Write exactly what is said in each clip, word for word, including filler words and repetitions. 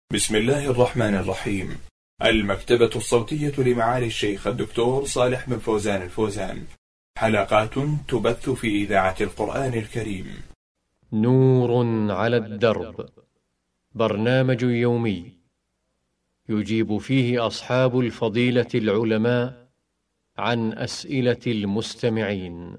بسم الله الرحمن الرحيم. المكتبة الصوتية لمعالي الشيخ الدكتور صالح بن فوزان الفوزان، حلقات تبث في إذاعة القرآن الكريم. نور على الدرب، برنامج يومي يجيب فيه أصحاب الفضيلة العلماء عن أسئلة المستمعين.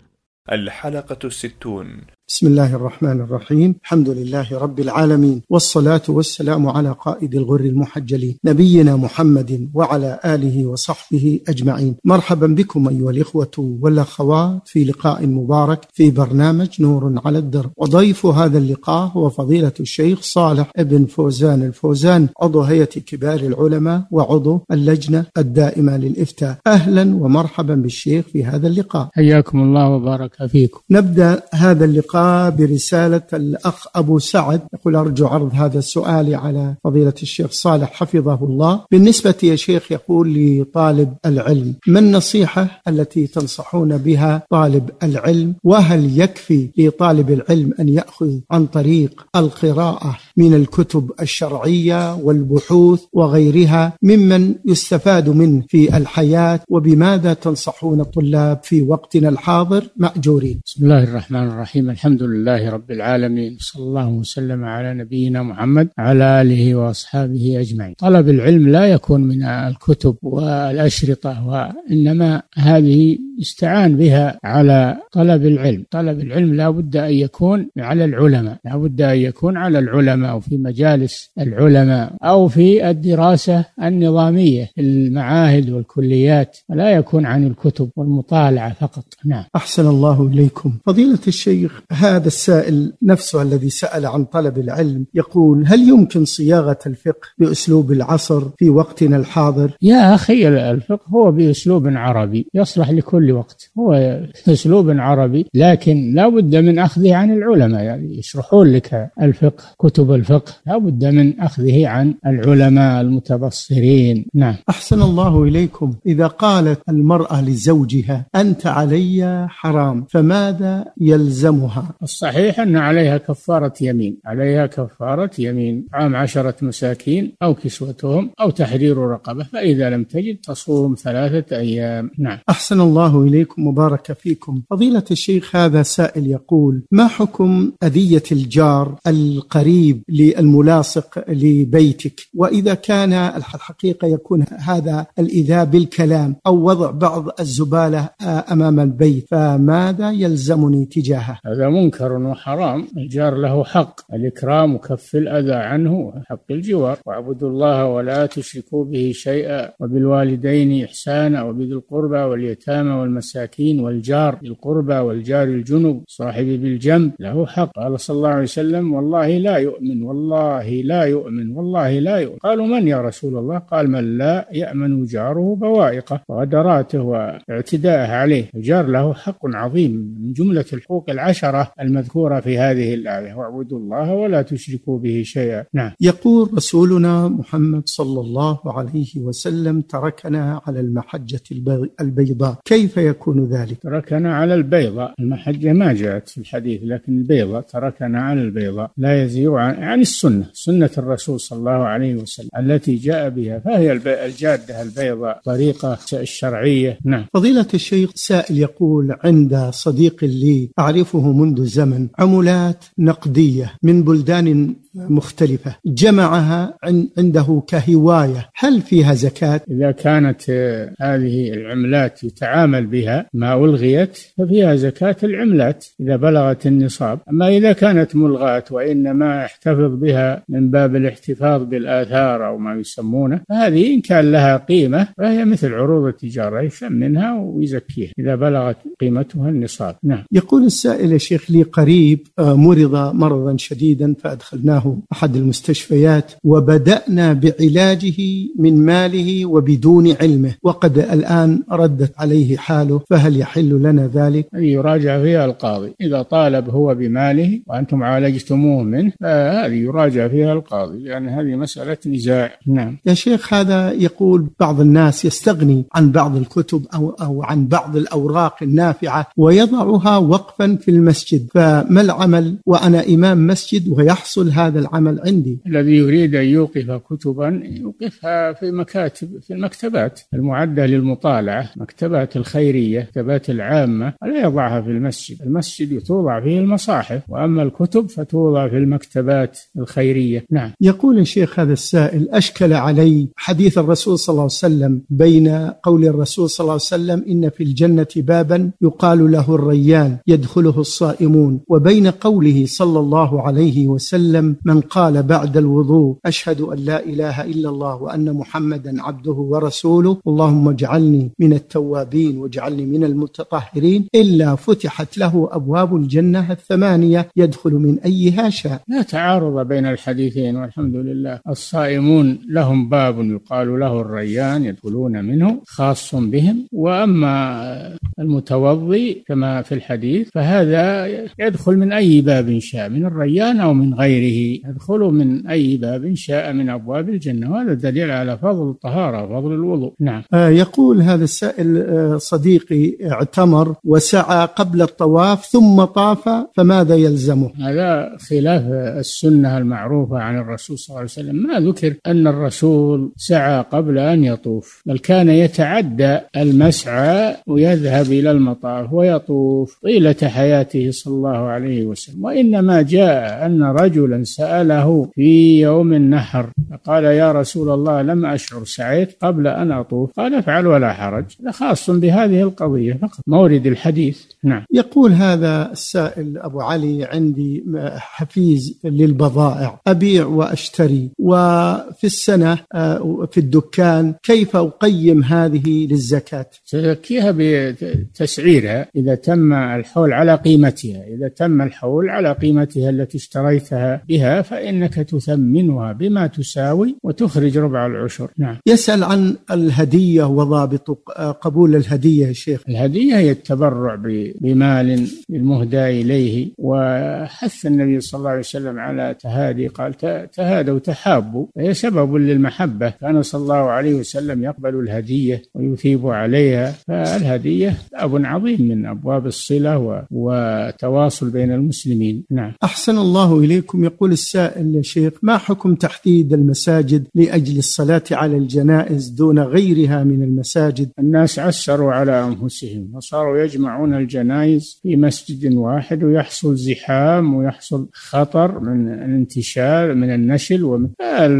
الحلقة الستون. بسم الله الرحمن الرحيم. الحمد لله رب العالمين، والصلاة والسلام على قائد الغر المحجلين نبينا محمد وعلى آله وصحبه أجمعين. مرحبا بكم أيها الإخوة والأخوات في لقاء مبارك في برنامج نور على الدرب، وضيف هذا اللقاء هو فضيلة الشيخ صالح بن فوزان الفوزان، عضو هيئة كبار العلماء وعضو اللجنة الدائمة للإفتاء. أهلا ومرحبا بالشيخ في هذا اللقاء. حياكم الله وبارك فيكم. نبدأ هذا اللقاء برسالة الأخ أبو سعد، يقول: أرجو عرض هذا السؤال على فضيلة الشيخ صالح حفظه الله. بالنسبة يا شيخ، يقول لطالب العلم: ما النصيحة التي تنصحون بها طالب العلم؟ وهل يكفي لطالب العلم أن يأخذ عن طريق القراءة من الكتب الشرعية والبحوث وغيرها ممن يستفاد منه في الحياة؟ وبماذا تنصحون الطلاب في وقتنا الحاضر مأجورين؟ بسم الله الرحمن الرحيم. الحمد لله رب العالمين، صلى الله وسلم على نبينا محمد على آله وأصحابه أجمعين. طلب العلم لا يكون من الكتب والأشرطة، وإنما هذه استعان بها على طلب العلم. طلب العلم لا بد أن يكون على العلماء، لا بد أن يكون على العلماء أو في مجالس العلماء أو في الدراسة النظامية في المعاهد والكليات، ولا يكون عن الكتب والمطالعة فقط. نعم. أحسن الله إليكم. فضيلة الشيخ، هذا السائل نفسه الذي سأل عن طلب العلم يقول: هل يمكن صياغة الفقه بأسلوب العصر في وقتنا الحاضر؟ يا أخي، الفقه هو بأسلوب عربي يصلح لكل وقت، هو أسلوب عربي، لكن لا بد من أخذه عن العلماء، يعني يشرحون لك الفقه، كتب الفقه لا بد من أخذه عن العلماء المتبصرين. نعم. أحسن الله إليكم. إذا قالت المرأة لزوجها: أنت علي حرام، فماذا يلزمها؟ الصحيح أن عليها كفارة يمين، عليها كفارة يمين، طعام عشرة مساكين أو كسوتهم أو تحرير رقبة، فإذا لم تجد تصوم ثلاثة أيام. نعم. أحسن الله إليكم وبارك فيكم. فضيلة الشيخ، هذا سائل يقول: ما حكم أذية الجار القريب للملاصق لبيتك؟ وإذا كان الحقيقة يكون هذا الإيذاء بالكلام أو وضع بعض الزبالة أمام البيت، فماذا يلزمني تجاهه؟ هذا منكر وحرام. الجار له حق الإكرام وكف الأذى عنه، حق الجوار. واعبدوا الله ولا تشركوا به شيئا وبالوالدين إحسانا وبذي القربى واليتامى والمساكين والجار ذي القربى والجار الجنب صاحب بالجنب له حق. قال صلى الله عليه وسلم: والله لا يؤمن، والله لا يؤمن، والله لا يؤمن. قالوا: من يا رسول الله؟ قال: من لا يأمن جاره بوائقه وغدراته واعتداءه عليه. الجار له حق عظيم من جملة الحقوق العشرة المذكورة في هذه الآية: واعبدوا الله ولا تشركوا به شيئا. نعم. يقول رسولنا محمد صلى الله عليه وسلم: تركنا على المحجة البيضاء، كيف يكون ذلك؟ تركنا على البيضاء، المحجة ما جاءت في الحديث، لكن البيضاء تركنا على البيضاء، لا يزيغ عن يعني السنة، سنة الرسول صلى الله عليه وسلم التي جاء بها، فهي الجادة البيضاء، طريقة الشرعية. نعم. فضيلة الشيخ، سائل يقول: عند صديق لي أعرفه منذ زمن عملات نقدية من بلدان مختلفة، جمعها عنده كهواية، هل فيها زكاة؟ إذا كانت هذه العملات يتعامل بها ما ألغيت ففيها زكاة العملات إذا بلغت النصاب. أما إذا كانت ملغاة وإنما يحتفظ بها من باب الاحتفاظ بالآثار أو ما يسمونه، فهذه إن كان لها قيمة فهي مثل عروض التجارة، يثمنها ويزكيها إذا بلغت قيمتها النصاب. نعم. يقول السائل: يا شيخ، لي قريب مرض مرضا شديدا فأدخلناه أحد المستشفيات وبدأنا بعلاجه من ماله وبدون علمه، وقد الآن ردت عليه حاله، فهل يحل لنا ذلك؟ يراجع فيها القاضي. إذا طالب هو بماله وأنتم عالجتموه منه فهذه يراجع فيها القاضي، لأن هذه مسألة نزاع. نعم. يا شيخ، هذا يقول: بعض الناس يستغني عن بعض الكتب أو, أو عن بعض الأوراق النافعة ويضعها وقفا في المسجد، فما العمل وأنا إمام مسجد ويحصل هذا هذا العمل عندي. الذي يريد أن يوقف كتبا يوقفها في مكاتب في المكتبات المعدة للمطالعة، مكتبات الخيرية، مكتبات العامة، ولا يضعها في المسجد. المسجد توضع فيه المصاحف، وأما الكتب فتوضع في المكتبات الخيرية. نعم. يقول الشيخ هذا السائل: أشكل علي حديث الرسول صلى الله عليه وسلم بين قول الرسول صلى الله عليه وسلم إن في الجنة بابا يقال له الريان يدخله الصائمون، وبين قوله صلى الله عليه وسلم من قال بعد الوضوء أشهد أن لا إله إلا الله وأن محمدا عبده ورسوله اللهم اجعلني من التوابين واجعلني من المتطهرين إلا فتحت له أبواب الجنة الثمانية يدخل من أيها شاء. لا تعارض بين الحديثين والحمد لله. الصائمون لهم باب يقال له الريان يدخلون منه خاص بهم، وأما المتوضي كما في الحديث فهذا يدخل من أي باب شاء، من الريان أو من غيره، يدخل من أي باب شاء من أبواب الجنة، وهذا دليل على فضل الطهارة وفضل الوضوء. نعم. آه يقول هذا السائل: آه صديقي اعتمر وسعى قبل الطواف ثم طاف فماذا يلزمه؟ هذا خلاف السنة المعروفة عن الرسول صلى الله عليه وسلم. ما ذكر أن الرسول سعى قبل أن يطوف، بل كان يتعدى المسعى ويذهب إلى المطاف ويطوف طيلة حياته صلى الله عليه وسلم. وإنما جاء أن رجلا سأله في يوم النحر قال: يا رسول الله لم أشعر، سعيت قبل أن أطوف. قال: افعل ولا حرج، هذا خاص بهذه القضية فقط، مورد الحديث. نعم. يقول هذا السائل أبو علي: عندي حفيز للبضائع أبيع وأشتري، وفي السنة في الدكان، كيف أقيم هذه للزكاة؟ تزكيها بتسعيرها إذا تم الحول على قيمتها، إذا تم الحول على قيمتها التي اشتريتها بها فإنك تثمنها بما تساوي وتخرج ربع العشر. نعم. يسأل عن الهدية وضابط قبول الهدية يا شيخ. الهدية هي التبرع بمال المهدى إليه، وحث النبي صلى الله عليه وسلم على تهادي، قال: تهادوا تحابوا، هي سبب للمحبة. كان صلى الله عليه وسلم يقبل الهدية ويثيب عليها، فالهدية باب عظيم من أبواب الصلة وتواصل بين المسلمين. نعم. أحسن الله إليكم. يقول السائل يا شيخ: ما حكم تحديد المساجد لأجل الصلاة على الجنائز دون غيرها من المساجد؟ الناس عسروا على أنفسهم وصاروا يجمعون الجنائز في مسجد واحد، ويحصل زحام ويحصل خطر من الانتشار من النشل، ومن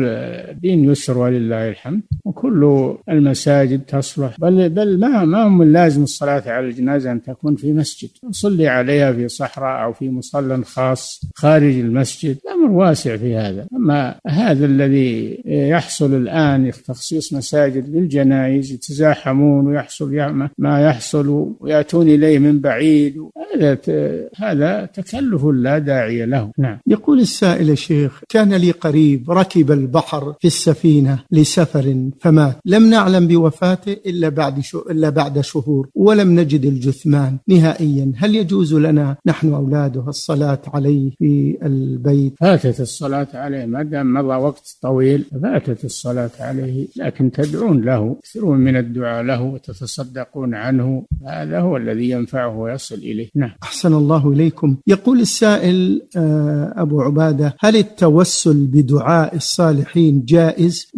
الدين يسر ولله الحمد، وكل المساجد تصلح، بل بل ما ما هم لازم الصلاة على الجنازة أن تكون في مسجد، نصلي عليها في صحراء أو في مصلى خاص خارج المسجد، الأمر واسع في هذا. أما هذا الذي يحصل الآن تخصيص مساجد للجنائز، يتزاحمون ويحصل ما يحصل ويأتون إليه من بعيد، هذا هذا تكلف لا داعي له. نعم. يقول السائل: شيخ، كان لي قريب ركب البحر في السفينة لسفر فمات، لم نعلم بوفاته إلا بعد شو إلا بعد شهور، ولم نجد الجثمان نهائيا، هل يجوز لنا نحن أولاده الصلاة عليه في البيت؟ فاتت الصلاة عليه ما دام مضى وقت طويل، فاتت الصلاة عليه، لكن تدعون له، تكثرون من الدعاء له وتتصدقون عنه، هذا هو الذي ينفعه ويصل إليه. نعم. أحسن الله إليكم. يقول السائل أبو عبادة: هل التوسل بدعاء الصالحين جائز؟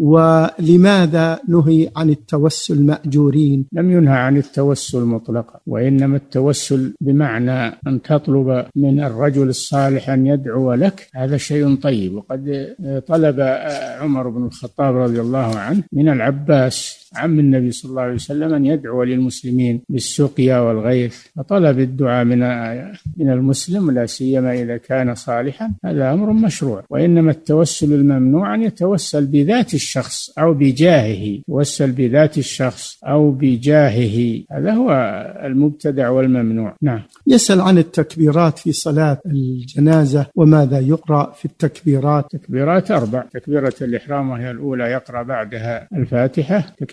ولماذا نهي عن التوسل مأجورين؟ لم ينهى عن التوسل مطلقا، وإنما التوسل بمعنى أن تطلب من الرجل الصالح أن يدعو لك، هذا شيء طيب. وقد طلب عمر بن الخطاب رضي الله عنه من العباس عم النبي صلى الله عليه وسلم أن يدعو للمسلمين بالسقيا والغيث، فطلب الدعاء من من المسلم لا سيما إذا كان صالحا، هذا أمر مشروع. وإنما التوسل الممنوع أن يتوسل بذات الشخص أو بجاهه، يتوسل بذات الشخص أو بجاهه، هذا هو المبتدع والممنوع. نعم. يسأل عن التكبيرات في صلاة الجنازة وماذا يقرأ في التكبيرات؟ تكبيرات أربع: تكبيرة الإحرام وهي الأولى يقرأ بعدها الفاتحة، تكبيرة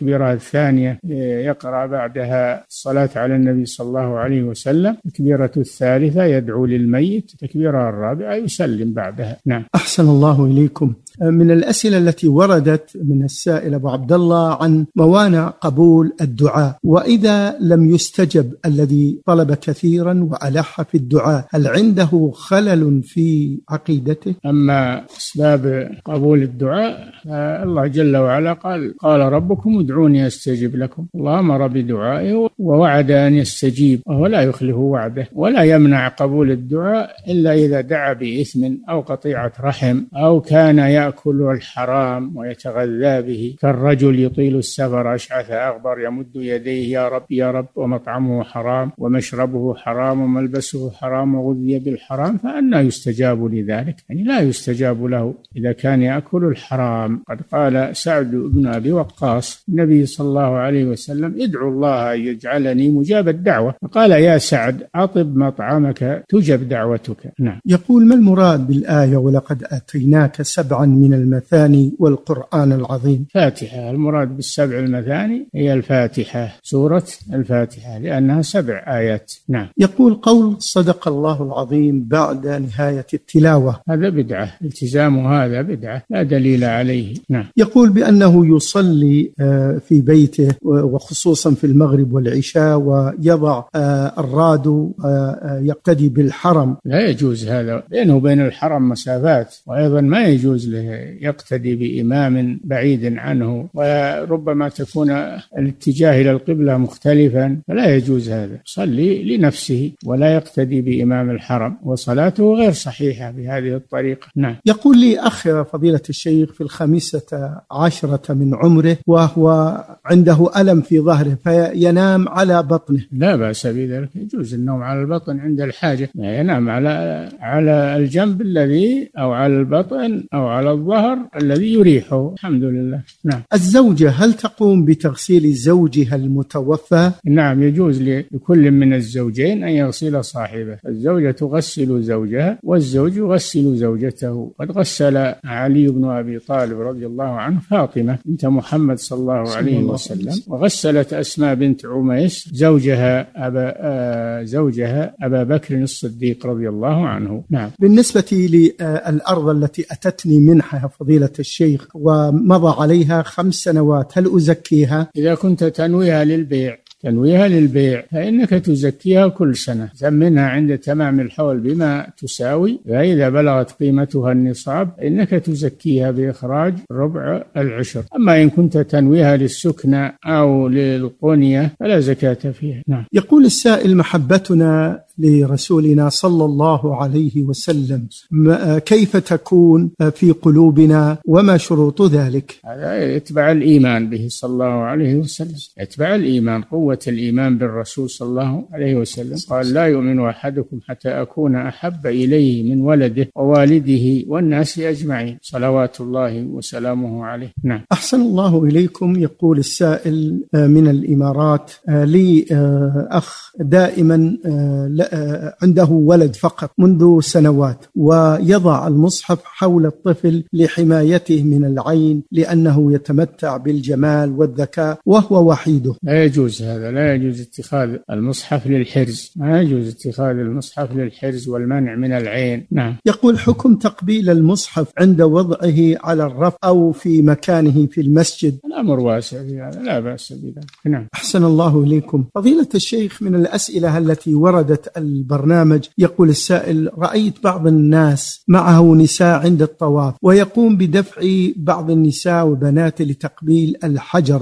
التكبيرة الثانية يقرأ بعدها الصلاة على النبي صلى الله عليه وسلم. التكبيرة الثالثة يدعو للميت. التكبيرة الرابعة يسلم بعدها. نعم. أحسن الله إليكم. من الأسئلة التي وردت من السائل أبو عبد الله عن موانع قبول الدعاء، وإذا لم يستجب الذي طلب كثيرا وألح في الدعاء، هل عنده خلل في عقيدته؟ أما أسباب قبول الدعاء الله جل وعلا قال قال ربكم ادعوني أستجب لكم. الله أمر بدعائه ووعد أن يستجيب، وهو لا يخلف وعده، ولا يمنع قبول الدعاء إلا إذا دعا بإثم أو قطيعة رحم أو كان يأكل الحرام ويتغذى به، كالرجل يطيل السفر أشعث أغبر يمد يديه يا رب يا رب ومطعمه حرام ومشربه حرام وملبسه حرام وغذي بالحرام، فأنى يستجاب لذلك؟ يعني لا يستجاب له إذا كان يأكل الحرام. قد قال سعد بن أبي وقاص النبي صلى الله عليه وسلم ادعو الله أن يجعلني مجاب الدعوة، فقال يا سعد أطب مطعمك تجب دعوتك. نعم. يقول ما المراد بالآية ولقد آتيناك سبعا من المثاني والقرآن العظيم؟ فاتحة. المراد بالسبع المثاني هي الفاتحة، سورة الفاتحة، لأنها سبع آيات. نعم. يقول قول صدق الله العظيم بعد نهاية التلاوة هذا بدعة، التزام هذا بدعة لا دليل عليه. نعم. يقول بأنه يصلي في بيته وخصوصا في المغرب والعشاء ويضع الراد يقتدي بالحرم. لا يجوز هذا، بينه وبين الحرم مسافات، وأيضا ما يجوز له يقتدي بإمام بعيد عنه، وربما تكون الاتجاه إلى القبلة مختلفا، فلا يجوز هذا. صلي لنفسه ولا يقتدي بإمام الحرم، وصلاته غير صحيحة بهذه الطريقة. نعم. يقول لي أخ فضيلة الشيخ في الخامسة عشرة من عمره وهو عنده ألم في ظهره فينام على بطنه. لا بأس بذلك، يجوز النوم على البطن عند الحاجة، ينام على على الجنب الذي أو على البطن أو على الظهر الذي يريحه. الحمد لله. نعم. الزوجة هل تقوم بتغسيل زوجها المتوفى؟ نعم، يجوز لكل من الزوجين أن يغسل صاحبه. الزوجة تغسل زوجها والزوج يغسل زوجته. قد غسل علي بن أبي طالب رضي الله عنه فاطمة بنت محمد صلى الله عليه وسلم، وغسلت أسماء بنت عميس زوجها أبا آه زوجها أبا بكر الصديق رضي الله عنه. نعم. بالنسبة للأرض التي أتتني منحها فضيلة الشيخ ومضى عليها خمس سنوات، هل أزكيها؟ إذا كنت تنويها للبيع تنويها للبيع فإنك تزكيها كل سنة، ثمنها عند تمام الحول بما تساوي، فإذا بلغت قيمتها النصاب إنك تزكيها بإخراج ربع العشر. أما إن كنت تنويها للسكنة أو للقنية فلا زكاة فيها. نعم. يقول السائل محبتنا لرسولنا صلى الله عليه وسلم كيف تكون في قلوبنا وما شروط ذلك؟ هذا يتبع الإيمان به صلى الله عليه وسلم، يتبع الإيمان، قوة الإيمان بالرسول صلى الله عليه وسلم. قال لا يؤمن أحدكم حتى أكون أحب إليه من ولده ووالده والناس أجمعين صلوات الله وسلامه عليه. نعم. أحسن الله إليكم. يقول السائل من الإمارات لي أخ دائما عنده ولد فقط منذ سنوات، ويضع المصحف حول الطفل لحمايته من العين لأنه يتمتع بالجمال والذكاء وهو وحيده. لا يجوز هذا، لا يجوز اتخاذ المصحف للحرز، ما يجوز اتخاذ المصحف للحرز والمنع من العين. نعم. يقول حكم تقبيل المصحف عند وضعه على الرف أو في مكانه في المسجد. الأمر واسع في هذا، لا بأس بذلك. نعم. أحسن الله إليكم. فضيلة الشيخ من الأسئلة التي وردت البرنامج يقول السائل رأيت بعض الناس معه نساء عند الطواف ويقوم بدفع بعض النساء وبناته لتقبيل الحجر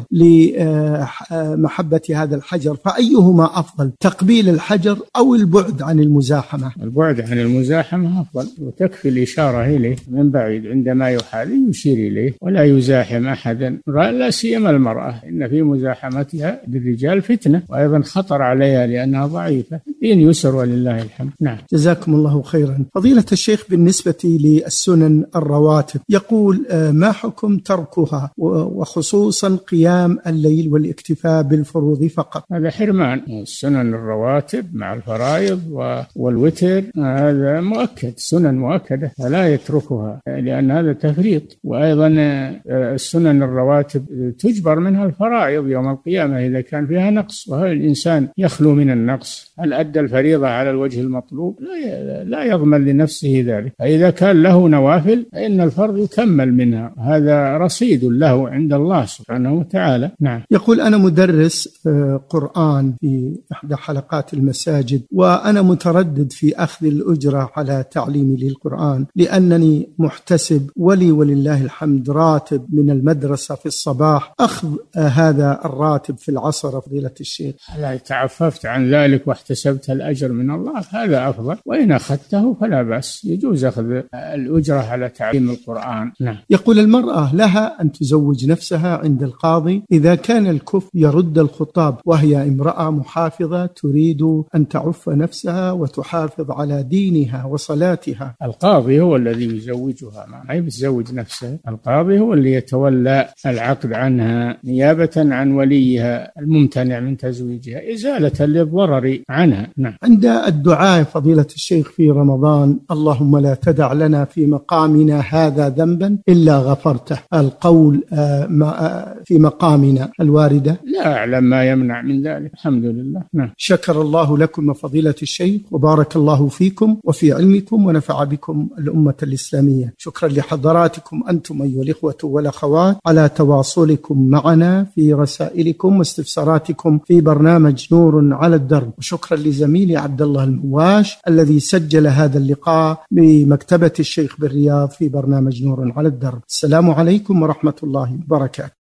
لمحبة هذا الحجر، فأيهما أفضل، تقبيل الحجر أو البعد عن المزاحمة؟ البعد عن المزاحمة أفضل، وتكفي الإشارة إليه من بعيد عندما يحاذي يشير إليه ولا يزاحم أحدا، لا سيما المرأة، إن في مزاحمتها للرجال فتنة وأيضا خطر عليها لأنها ضعيفة. دين يسر ولله الحمد. نعم. جزاكم الله خيرا. فضيلة الشيخ، بالنسبة للسنن الرواتب يقول ما حكم تركها وخصوصا قيام الليل والاكتفاء بالفروض فقط؟ هذا حرمان. السنن الرواتب مع الفرائض والوتر هذا مؤكد، سنن مؤكدة فلا يتركها لأن هذا تفريط. وأيضا السنن الرواتب تجبر منها الفرائض يوم القيامة إذا كان فيها نقص، وهل الإنسان يخلو من النقص؟ هل أدى الفريضة على الوجه المطلوب؟ لا يضمن لنفسه ذلك. فإذا كان له نوافل فإن الفرض يكمل منها، هذا رصيد له عند الله سبحانه وتعالى. نعم. يقول أنا مدرس قرآن في إحدى حلقات المساجد، وأنا متردد في أخذ الأجرة على تعليمي للقرآن لأنني محتسب ولي ولله الحمد راتب من المدرسة في الصباح. أخذ هذا الراتب في العصر فضيلة الشيخ؟ لا، تعففت عن ذلك واحتسبت الأجر من الله هذا أفضل، وإن أخذته فلا بأس، يجوز أخذ الأجرة على تعليم القرآن. نعم. يقول المرأة لها أن تزوج نفسها عند القاضي إذا كان الكفء يرد الخطاب، وهي امرأة محافظة تريد أن تعف نفسها وتحافظ على دينها وصلاتها. القاضي هو الذي يزوجها، ما هي بتزوج نفسها. القاضي هو اللي يتولى العقد عنها نيابة عن وليها الممتنع من تزويجها إزالة للضرر عنها. نعم. عند الدعاء فضيلة الشيخ في رمضان اللهم لا تدع لنا في مقامنا هذا ذنبا إلا غفرته، القول في مقامنا الواردة؟ لا أعلم ما يمنع من ذلك، الحمد لله. نعم. شكر الله لكم فضيلة الشيخ وبارك الله فيكم وفي علمكم ونفع بكم الأمة الإسلامية. شكرا لحضراتكم أنتم أيها الإخوة والأخوات على تواصلكم معنا في رسائلكم واستفساراتكم في برنامج نور على الدرب، وشكرا لزميلي عبد الله المواش الذي سجل هذا اللقاء بمكتبة الشيخ بالرياض في برنامج نور على الدرب. السلام عليكم ورحمة الله وبركاته.